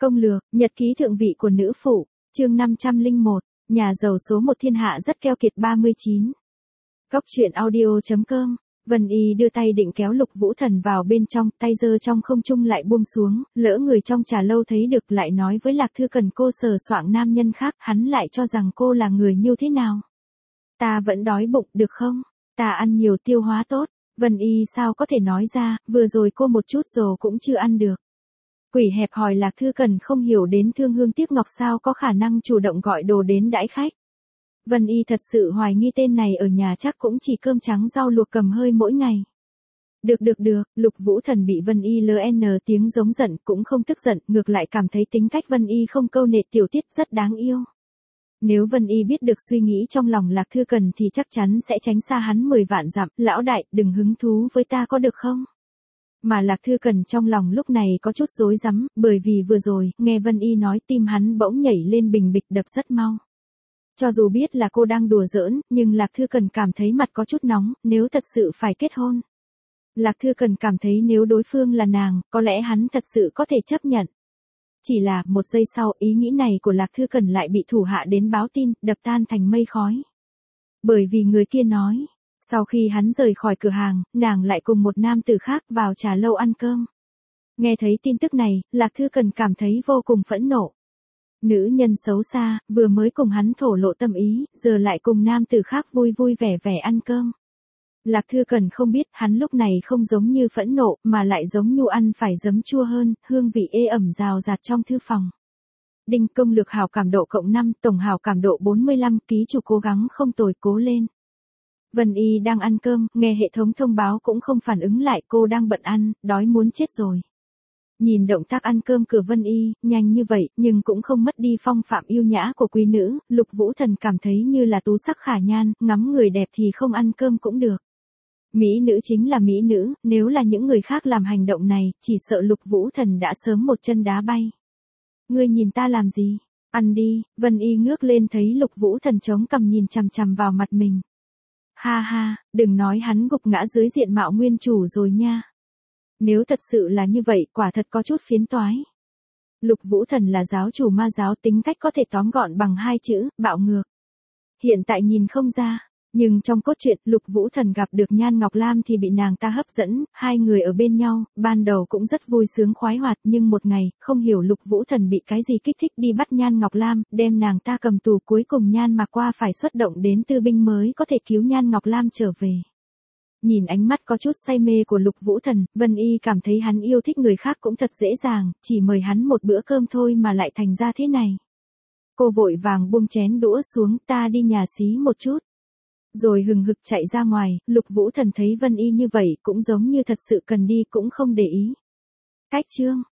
Công lược, nhật ký thượng vị của nữ phụ, chương 501, nhà giàu số 1 thiên hạ rất keo kiệt 39. Góc truyện audio.com, Vân Y đưa tay định kéo Lục Vũ Thần vào bên trong, tay giơ trong không trung lại buông xuống, lỡ người trong trà lâu thấy được lại nói với Lạc Thư Cần cô sờ soạng nam nhân khác, hắn lại cho rằng cô là người như thế nào. Ta vẫn đói bụng, được không? Ta ăn nhiều tiêu hóa tốt. Vân Y sao có thể nói ra, vừa rồi cô một chút dồ cũng chưa ăn được. Quỷ hẹp hòi Lạc Thư Cần không hiểu đến thương hương tiếc ngọc sao có khả năng chủ động gọi đồ đến đãi khách. Vân Y thật sự hoài nghi tên này ở nhà chắc cũng chỉ cơm trắng rau luộc cầm hơi mỗi ngày. Được, Lục Vũ Thần bị Vân Y LN tiếng giống giận cũng không tức giận, ngược lại cảm thấy tính cách Vân Y không câu nệ tiểu tiết rất đáng yêu. Nếu Vân Y biết được suy nghĩ trong lòng Lạc Thư Cần thì chắc chắn sẽ tránh xa hắn 10 vạn dặm, lão đại, đừng hứng thú với ta có được không? Mà Lạc Thư Cần trong lòng lúc này có chút rối rắm, bởi vì vừa rồi, nghe Vân Y nói tim hắn bỗng nhảy lên bình bịch đập rất mau. Cho dù biết là cô đang đùa giỡn, nhưng Lạc Thư Cần cảm thấy mặt có chút nóng, nếu thật sự phải kết hôn. Lạc Thư Cần cảm thấy nếu đối phương là nàng, có lẽ hắn thật sự có thể chấp nhận. Chỉ là, một giây sau, ý nghĩ này của Lạc Thư Cần lại bị thủ hạ đến báo tin, đập tan thành mây khói. Bởi vì người kia nói, sau khi hắn rời khỏi cửa hàng, nàng lại cùng một nam tử khác vào trà lâu ăn cơm. Nghe thấy tin tức này, Lạc Thư Cần cảm thấy vô cùng phẫn nộ. Nữ nhân xấu xa, vừa mới cùng hắn thổ lộ tâm ý, giờ lại cùng nam tử khác vui vui vẻ vẻ ăn cơm. Lạc Thư Cần không biết, hắn lúc này không giống như phẫn nộ, mà lại giống nhu ăn phải giấm chua hơn, hương vị ê ẩm rào rạt trong thư phòng. Đinh, công lược hảo cảm độ cộng 5, tổng hảo cảm độ 45, ký chủ cố gắng không tồi, cố lên. Vân Y đang ăn cơm, nghe hệ thống thông báo cũng không phản ứng lại, cô đang bận ăn, đói muốn chết rồi. Nhìn động tác ăn cơm của Vân Y, nhanh như vậy, nhưng cũng không mất đi phong phạm yêu nhã của quý nữ, Lục Vũ Thần cảm thấy như là tú sắc khả nhan, ngắm người đẹp thì không ăn cơm cũng được. Mỹ nữ chính là mỹ nữ, nếu là những người khác làm hành động này, chỉ sợ Lục Vũ Thần đã sớm một chân đá bay. Ngươi nhìn ta làm gì? Ăn đi, Vân Y ngước lên thấy Lục Vũ Thần chống cằm nhìn chằm chằm vào mặt mình. Ha ha, đừng nói hắn gục ngã dưới diện mạo nguyên chủ rồi nha. Nếu thật sự là như vậy, quả thật có chút phiến toái. Lục Vũ Thần là giáo chủ ma giáo, tính cách có thể tóm gọn bằng 2 chữ, bạo ngược. Hiện tại nhìn không ra, nhưng trong cốt truyện, Lục Vũ Thần gặp được Nhan Ngọc Lam thì bị nàng ta hấp dẫn, hai người ở bên nhau, ban đầu cũng rất vui sướng khoái hoạt, nhưng một ngày, không hiểu Lục Vũ Thần bị cái gì kích thích đi bắt Nhan Ngọc Lam, đem nàng ta cầm tù, cuối cùng Nhan Mạc Qua phải xuất động đến tư binh mới có thể cứu Nhan Ngọc Lam trở về. Nhìn ánh mắt có chút say mê của Lục Vũ Thần, Vân Y cảm thấy hắn yêu thích người khác cũng thật dễ dàng, chỉ mời hắn một bữa cơm thôi mà lại thành ra thế này. Cô vội vàng buông chén đũa xuống, ta đi nhà xí một chút. Rồi hừng hực chạy ra ngoài, Lục Vũ Thần thấy Vân Y như vậy cũng giống như thật sự cần đi cũng không để ý. Cách chương,